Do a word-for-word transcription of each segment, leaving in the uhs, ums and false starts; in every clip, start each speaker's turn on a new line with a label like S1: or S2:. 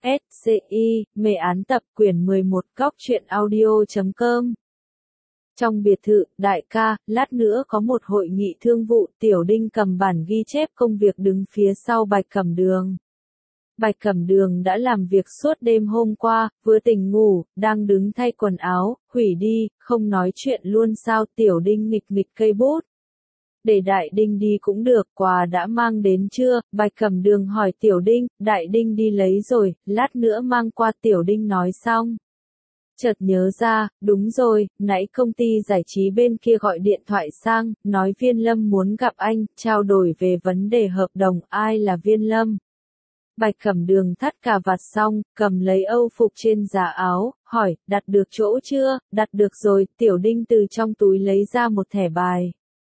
S1: S C I, mê án tập quyển mười một góc truyện audio chấm com. Trong biệt thự, đại ca, lát nữa có một hội nghị thương vụ, Tiểu Đinh cầm bản ghi chép công việc đứng phía sau Bạch Cẩm Đường. Bạch Cẩm Đường đã làm việc suốt đêm hôm qua, vừa tỉnh ngủ, đang đứng thay quần áo, hủy đi, không nói chuyện luôn sao. Tiểu Đinh nghịch nghịch cây bút. Để Đại Đinh đi cũng được, quà đã mang đến chưa? Bạch Cẩm Đường hỏi Tiểu Đinh. Đại Đinh đi lấy rồi, lát nữa mang qua. Tiểu Đinh nói xong, chợt nhớ ra, đúng rồi, nãy công ty giải trí bên kia gọi điện thoại sang, nói Viên Lâm muốn gặp anh, trao đổi về vấn đề hợp đồng. Ai là Viên Lâm? Bạch Cẩm Đường thắt cà vạt xong, cầm lấy âu phục trên giá áo, hỏi, đặt được chỗ chưa? Đặt được rồi. Tiểu Đinh từ trong túi lấy ra một thẻ bài,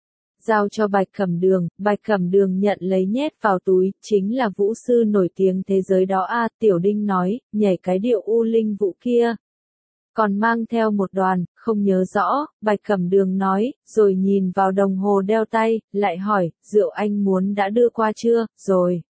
S1: giao cho Bạch Cẩm Đường. Bạch Cẩm Đường nhận lấy nhét vào túi, chính là vũ sư nổi tiếng thế giới đó à. Tiểu Đinh nói, nhảy cái điệu U Linh Vũ kia. Còn mang theo một đoàn, không nhớ rõ. Bạch Cẩm Đường nói, rồi nhìn vào đồng hồ đeo tay, lại hỏi, rượu anh muốn đã đưa qua chưa? Rồi.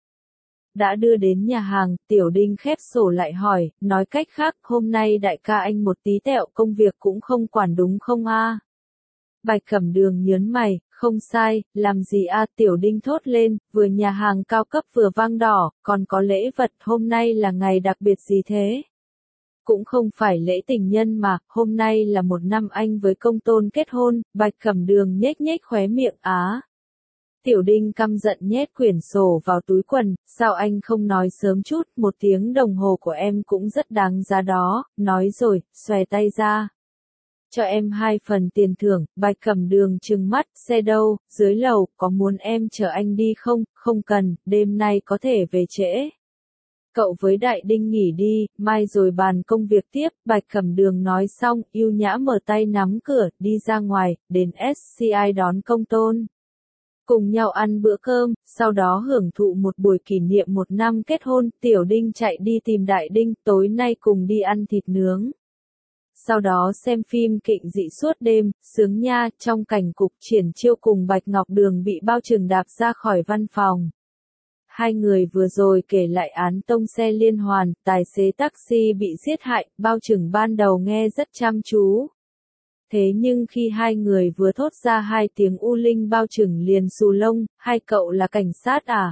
S1: Đã đưa đến nhà hàng. Tiểu Đinh khép sổ lại hỏi, nói cách khác, hôm nay đại ca anh một tí tẹo công việc cũng không quản đúng không a? À? Bạch Cẩm Đường nhớn mày, không sai, làm gì a? À? Tiểu Đinh thốt lên, vừa nhà hàng cao cấp vừa vang đỏ, còn có lễ vật. Hôm nay là ngày đặc biệt gì thế? Cũng không phải lễ tình nhân mà, hôm nay là một năm anh với Công Tôn kết hôn. Bạch Cẩm Đường nhếch nhếch khóe miệng. Á. Tiểu Đinh căm giận nhét quyển sổ vào túi quần, sao anh không nói sớm chút, một tiếng đồng hồ của em cũng rất đáng giá đó. Nói rồi, xòe tay ra, cho em hai phần tiền thưởng. Bạch Cẩm Đường trừng mắt, xe đâu? Dưới lầu, có muốn em chở anh đi không? Không cần, đêm nay có thể về trễ. Cậu với Đại Đinh nghỉ đi, mai rồi bàn công việc tiếp. Bạch Cẩm Đường nói xong, yêu nhã mở tay nắm cửa, đi ra ngoài, đến S C I đón Công Tôn. Cùng nhau ăn bữa cơm, sau đó hưởng thụ một buổi kỷ niệm một năm kết hôn. Tiểu Đinh chạy đi tìm Đại Đinh, tối nay cùng đi ăn thịt nướng. Sau đó xem phim kịch dị suốt đêm, sướng nha. Trong cảnh cục, Triển Chiêu cùng Bạch Ngọc Đường bị Bao Trừng đạp ra khỏi văn phòng. Hai người vừa rồi kể lại án tông xe liên hoàn, tài xế taxi bị giết hại. Bao Trừng ban đầu nghe rất chăm chú. Thế nhưng khi hai người vừa thốt ra hai tiếng U Linh, Bao Trừng liền xù lông. Hai cậu là cảnh sát à?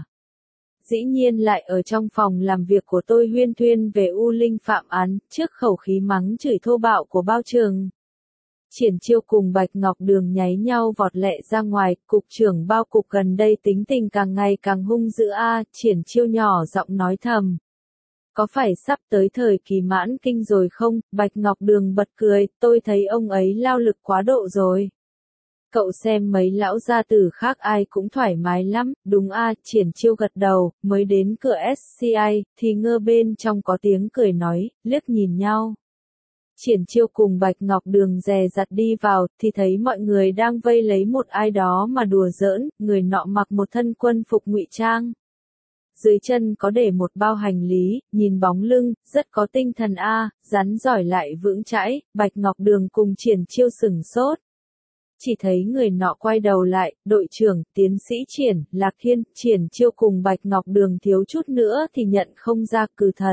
S1: Dĩ nhiên lại ở trong phòng làm việc của tôi huyên thuyên về U Linh phạm án. Trước khẩu khí mắng chửi thô bạo của Bao Trừng, Triển Chiêu cùng Bạch Ngọc Đường nháy nhau vọt lẹ ra ngoài. Cục trưởng Bao cục gần đây tính tình càng ngày càng hung dữ a. À? Triển Chiêu nhỏ giọng nói thầm, có phải sắp tới thời kỳ mãn kinh rồi không? Bạch Ngọc Đường bật cười, tôi thấy ông ấy lao lực quá độ rồi. Cậu xem mấy lão gia tử khác ai cũng thoải mái lắm. Đúng a. À? Triển Chiêu gật đầu, mới đến cửa S C I, thì ngơ bên trong có tiếng cười nói, liếc nhìn nhau. Triển Chiêu cùng Bạch Ngọc Đường dè dặt đi vào, thì thấy mọi người đang vây lấy một ai đó mà đùa giỡn. Người nọ mặc một thân quân phục ngụy trang, dưới chân có để một bao hành lý, nhìn bóng lưng, rất có tinh thần a. À, rắn giỏi lại vững chãi. Bạch Ngọc Đường cùng Triển Chiêu sửng sốt. Chỉ thấy người nọ quay đầu lại, đội trưởng, tiến sĩ Triển, Lạc Thiên. Triển Chiêu cùng Bạch Ngọc Đường thiếu chút nữa thì nhận không ra cừ thật.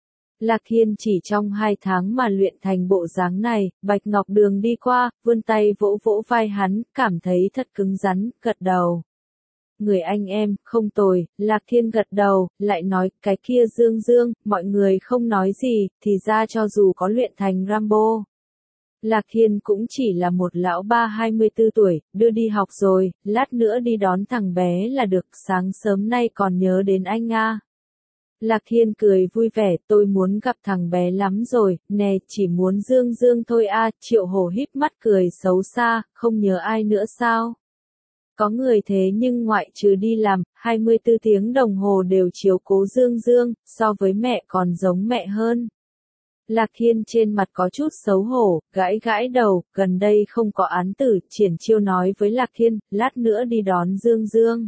S1: Lạc Thiên chỉ trong hai tháng mà luyện thành bộ dáng này. Bạch Ngọc Đường đi qua, vươn tay vỗ vỗ vai hắn, cảm thấy thật cứng rắn, gật đầu. Người anh em, không tồi. Lạc Thiên gật đầu, lại nói, cái kia Dương Dương. Mọi người không nói gì, thì ra cho dù có luyện thành Rambo, Lạc Thiên cũng chỉ là một lão ba hai mươi tư tuổi, đưa đi học rồi, lát nữa đi đón thằng bé là được. Sáng sớm nay còn nhớ đến anh a. Lạc Thiên cười vui vẻ, tôi muốn gặp thằng bé lắm rồi, nè, chỉ muốn Dương Dương thôi a. À. Triệu Hổ híp mắt cười xấu xa, không nhớ ai nữa sao? Có người thế nhưng ngoại trừ đi làm, hai mươi tư tiếng đồng hồ đều chiếu cố Dương Dương, so với mẹ còn giống mẹ hơn. Lạc Thiên trên mặt có chút xấu hổ, gãi gãi đầu, gần đây không có án tử. Triển Chiêu nói với Lạc Thiên, lát nữa đi đón Dương Dương,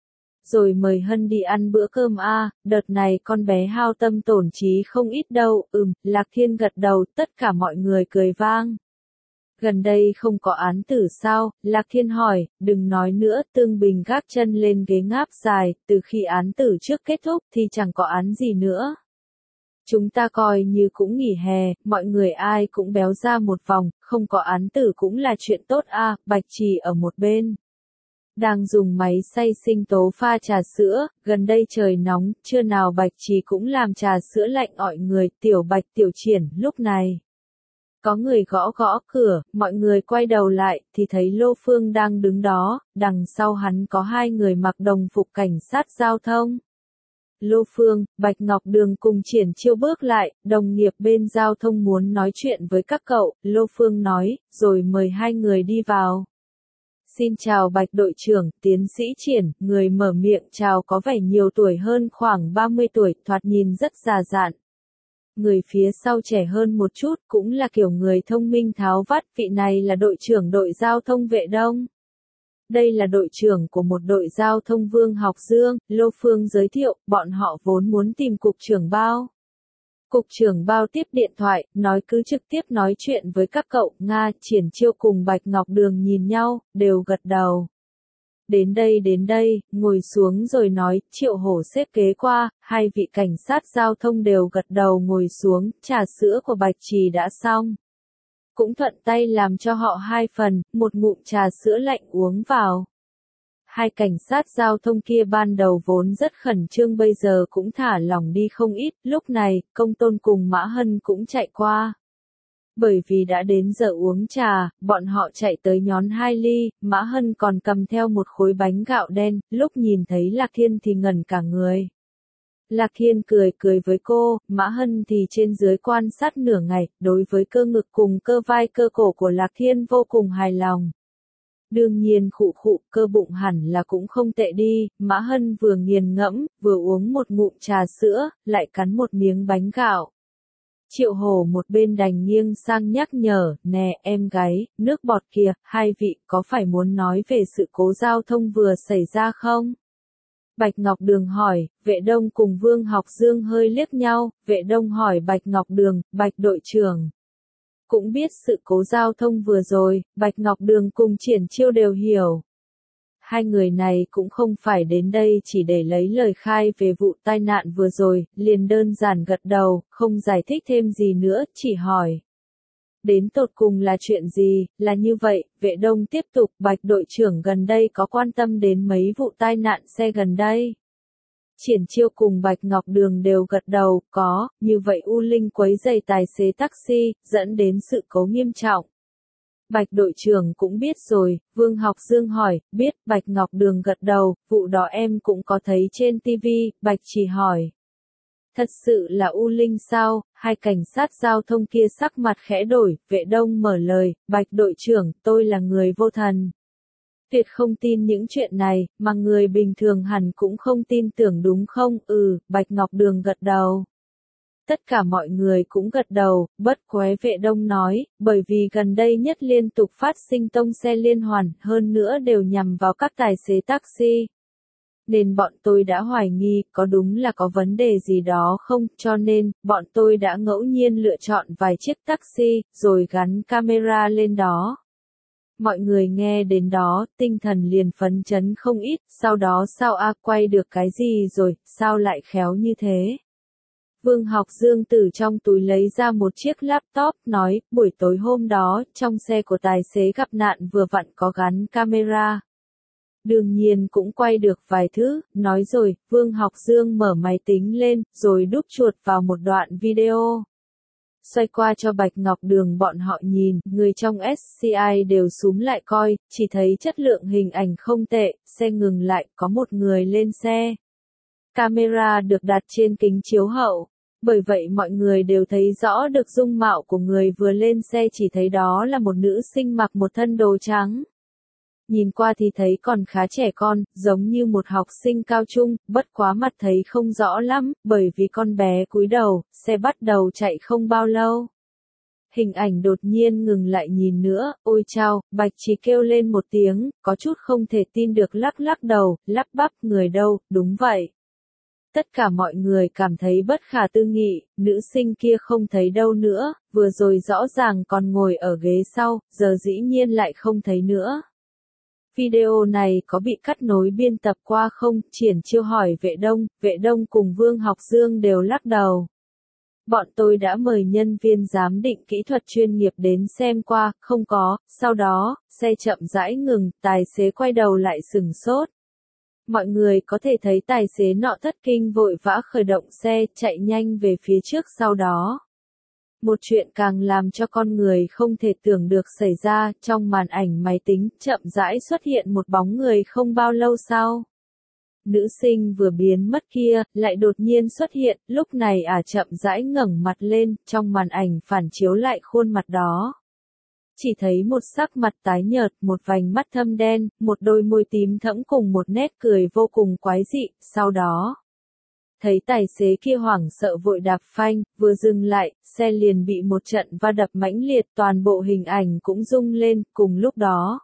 S1: rồi mời Hân đi ăn bữa cơm a. À, đợt này con bé hao tâm tổn trí không ít đâu. Ừm, Lạc Thiên gật đầu, tất cả mọi người cười vang. Gần đây không có án tử sao? Lạc Thiên hỏi. Đừng nói nữa. Tương Bình gác chân lên ghế ngáp dài, từ khi án tử trước kết thúc thì chẳng có án gì nữa. Chúng ta coi như cũng nghỉ hè, mọi người ai cũng béo ra một vòng, không có án tử cũng là chuyện tốt à, Bạch Trì ở một bên. Đang dùng máy xay sinh tố pha trà sữa, gần đây trời nóng, trưa nào Bạch Trì cũng làm trà sữa lạnh ọi người, tiểu Bạch tiểu Triển, lúc này. Có người gõ gõ cửa, mọi người quay đầu lại, thì thấy Lô Phương đang đứng đó, đằng sau hắn có hai người mặc đồng phục cảnh sát giao thông. Lô Phương, Bạch Ngọc Đường cùng Triển Chiêu bước lại, đồng nghiệp bên giao thông muốn nói chuyện với các cậu, Lô Phương nói, rồi mời hai người đi vào. Xin chào Bạch đội trưởng, tiến sĩ Triển, người mở miệng chào có vẻ nhiều tuổi hơn khoảng ba mươi tuổi, thoạt nhìn rất già dặn. Người phía sau trẻ hơn một chút, cũng là kiểu người thông minh tháo vát, vị này là đội trưởng đội giao thông Vệ Đông. Đây là đội trưởng của một đội giao thông Vương Học Dương, Lô Phương giới thiệu, bọn họ vốn muốn tìm cục trưởng Bao. Cục trưởng Bao tiếp điện thoại, nói cứ trực tiếp nói chuyện với các cậu, Nga, Triển Chiêu cùng Bạch Ngọc Đường nhìn nhau, đều gật đầu. Đến đây đến đây, ngồi xuống rồi nói, Triệu Hổ xếp kế qua, hai vị cảnh sát giao thông đều gật đầu ngồi xuống, trà sữa của Bạch Trì đã xong. Cũng thuận tay làm cho họ hai phần, một ngụm trà sữa lạnh uống vào. Hai cảnh sát giao thông kia ban đầu vốn rất khẩn trương bây giờ cũng thả lỏng đi không ít, lúc này, Công Tôn cùng Mã Hân cũng chạy qua. Bởi vì đã đến giờ uống trà, bọn họ chạy tới nhón hai ly, Mã Hân còn cầm theo một khối bánh gạo đen, lúc nhìn thấy Lạc Thiên thì ngẩn cả người. Lạc Thiên cười cười với cô, Mã Hân thì trên dưới quan sát nửa ngày, đối với cơ ngực cùng cơ vai cơ cổ của Lạc Thiên vô cùng hài lòng. Đương nhiên khụ khụ, cơ bụng hẳn là cũng không tệ đi, Mã Hân vừa nghiền ngẫm, vừa uống một ngụm trà sữa, lại cắn một miếng bánh gạo. Triệu Hổ một bên đành nghiêng sang nhắc nhở, nè em gái, nước bọt kìa, hai vị có phải muốn nói về sự cố giao thông vừa xảy ra không? Bạch Ngọc Đường hỏi, Vệ Đông cùng Vương Học Dương hơi liếc nhau, Vệ Đông hỏi Bạch Ngọc Đường, Bạch đội trưởng. Cũng biết sự cố giao thông vừa rồi, Bạch Ngọc Đường cùng Triển Chiêu đều hiểu. Hai người này cũng không phải đến đây chỉ để lấy lời khai về vụ tai nạn vừa rồi, liền đơn giản gật đầu, không giải thích thêm gì nữa, chỉ hỏi. Đến tột cùng là chuyện gì, là như vậy, Vệ Đông tiếp tục, Bạch đội trưởng gần đây có quan tâm đến mấy vụ tai nạn xe gần đây. Triển Chiêu cùng Bạch Ngọc Đường đều gật đầu, có, như vậy U Linh quấy rầy tài xế taxi, dẫn đến sự cố nghiêm trọng. Bạch đội trưởng cũng biết rồi, Vương Học Dương hỏi, biết, Bạch Ngọc Đường gật đầu, vụ đó em cũng có thấy trên ti vi, Bạch chỉ hỏi. Thật sự là U Linh sao, hai cảnh sát giao thông kia sắc mặt khẽ đổi, Vệ Đông mở lời, Bạch đội trưởng, tôi là người vô thần. Tuyệt không tin những chuyện này, mà người bình thường hẳn cũng không tin tưởng đúng không, ừ, Bạch Ngọc Đường gật đầu. Tất cả mọi người cũng gật đầu, bất quế Vệ Đông nói, bởi vì gần đây nhất liên tục phát sinh tông xe liên hoàn, hơn nữa đều nhằm vào các tài xế taxi. Nên bọn tôi đã hoài nghi, có đúng là có vấn đề gì đó không, cho nên, bọn tôi đã ngẫu nhiên lựa chọn vài chiếc taxi, rồi gắn camera lên đó. Mọi người nghe đến đó, tinh thần liền phấn chấn không ít, sau đó sao a quay được cái gì rồi, sao lại khéo như thế? Vương Học Dương từ trong túi lấy ra một chiếc laptop, nói, buổi tối hôm đó, trong xe của tài xế gặp nạn vừa vặn có gắn camera. Đương nhiên cũng quay được vài thứ, nói rồi, Vương Học Dương mở máy tính lên, rồi đúp chuột vào một đoạn video. Xoay qua cho Bạch Ngọc Đường bọn họ nhìn, người trong ét xê i đều súm lại coi, chỉ thấy chất lượng hình ảnh không tệ, xe ngừng lại, có một người lên xe. Camera được đặt trên kính chiếu hậu, bởi vậy mọi người đều thấy rõ được dung mạo của người vừa lên xe, chỉ thấy đó là một nữ sinh mặc một thân đồ trắng. Nhìn qua thì thấy còn khá trẻ con, giống như một học sinh cao trung, bất quá mặt thấy không rõ lắm, bởi vì con bé cúi đầu, xe bắt đầu chạy không bao lâu. Hình ảnh đột nhiên ngừng lại nhìn nữa, ôi chao, Bạch Trí kêu lên một tiếng, có chút không thể tin được lắc lắc đầu, lắp bắp, người đâu, đúng vậy. Tất cả mọi người cảm thấy bất khả tư nghị, nữ sinh kia không thấy đâu nữa, vừa rồi rõ ràng còn ngồi ở ghế sau, giờ dĩ nhiên lại không thấy nữa. Video này có bị cắt nối biên tập qua không? Triển Chiêu hỏi Vệ Đông, Vệ Đông cùng Vương Học Dương đều lắc đầu. Bọn tôi đã mời nhân viên giám định kỹ thuật chuyên nghiệp đến xem qua, không có, sau đó, xe chậm rãi ngừng, tài xế quay đầu lại sửng sốt. Mọi người có thể thấy tài xế nọ thất kinh vội vã khởi động xe, chạy nhanh về phía trước sau đó. Một chuyện càng làm cho con người không thể tưởng được xảy ra, trong màn ảnh máy tính, chậm rãi xuất hiện một bóng người không bao lâu sau. Nữ sinh vừa biến mất kia, lại đột nhiên xuất hiện, lúc này ả chậm rãi ngẩng mặt lên, trong màn ảnh phản chiếu lại khuôn mặt đó. Chỉ thấy một sắc mặt tái nhợt, một vành mắt thâm đen, một đôi môi tím thẫm cùng một nét cười vô cùng quái dị, sau đó. Thấy tài xế kia hoảng sợ vội đạp phanh, vừa dừng lại, xe liền bị một trận va đập mãnh liệt, toàn bộ hình ảnh cũng rung lên, cùng lúc đó.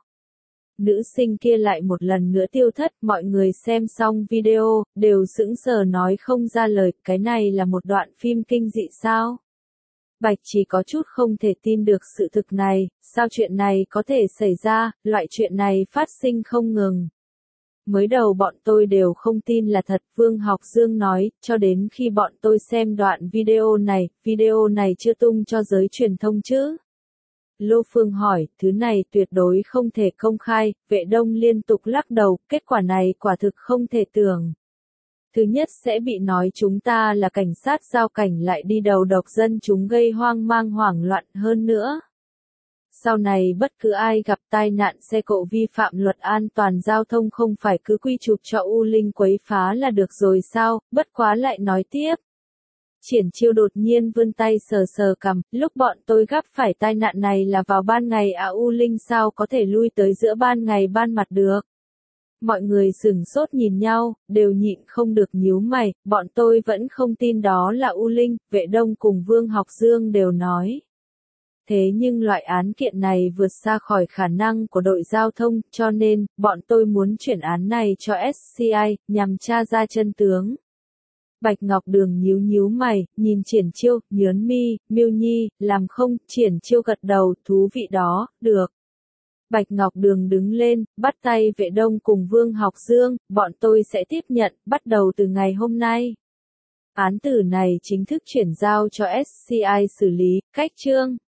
S1: Nữ sinh kia lại một lần nữa tiêu thất, mọi người xem xong video, đều sững sờ nói không ra lời, cái này là một đoạn phim kinh dị sao? Bạch chỉ có chút không thể tin được sự thực này, sao chuyện này có thể xảy ra, loại chuyện này phát sinh không ngừng. Mới đầu bọn tôi đều không tin là thật, Vương Học Dương nói, cho đến khi bọn tôi xem đoạn video này, video này chưa tung cho giới truyền thông chứ. Lô Phương hỏi, thứ này tuyệt đối không thể công khai, Vệ Đông liên tục lắc đầu, kết quả này quả thực không thể tưởng. Thứ nhất sẽ bị nói chúng ta là cảnh sát giao cảnh lại đi đầu độc dân chúng gây hoang mang hoảng loạn hơn nữa. Sau này bất cứ ai gặp tai nạn xe cộ vi phạm luật an toàn giao thông không phải cứ quy chụp cho U Linh quấy phá là được rồi sao, bất quá lại nói tiếp. Triển Chiêu đột nhiên vươn tay sờ sờ cằm, lúc bọn tôi gặp phải tai nạn này là vào ban ngày à U Linh sao có thể lui tới giữa ban ngày ban mặt được. Mọi người sửng sốt nhìn nhau, đều nhịn không được nhíu mày, bọn tôi vẫn không tin đó là U Linh, Vệ Đông cùng Vương Học Dương đều nói. Thế nhưng loại án kiện này vượt xa khỏi khả năng của đội giao thông, cho nên, bọn tôi muốn chuyển án này cho ét xê i, nhằm tra ra chân tướng. Bạch Ngọc Đường nhíu nhíu mày, nhìn Triển Chiêu, nhớn mi, Miêu Nhi, làm không, Triển Chiêu gật đầu, thú vị đó, được. Bạch Ngọc Đường đứng lên, bắt tay Vệ Đông cùng Vương Học Dương, bọn tôi sẽ tiếp nhận, bắt đầu từ ngày hôm nay. Án tử này chính thức chuyển giao cho ét xê i xử lý, cách chương.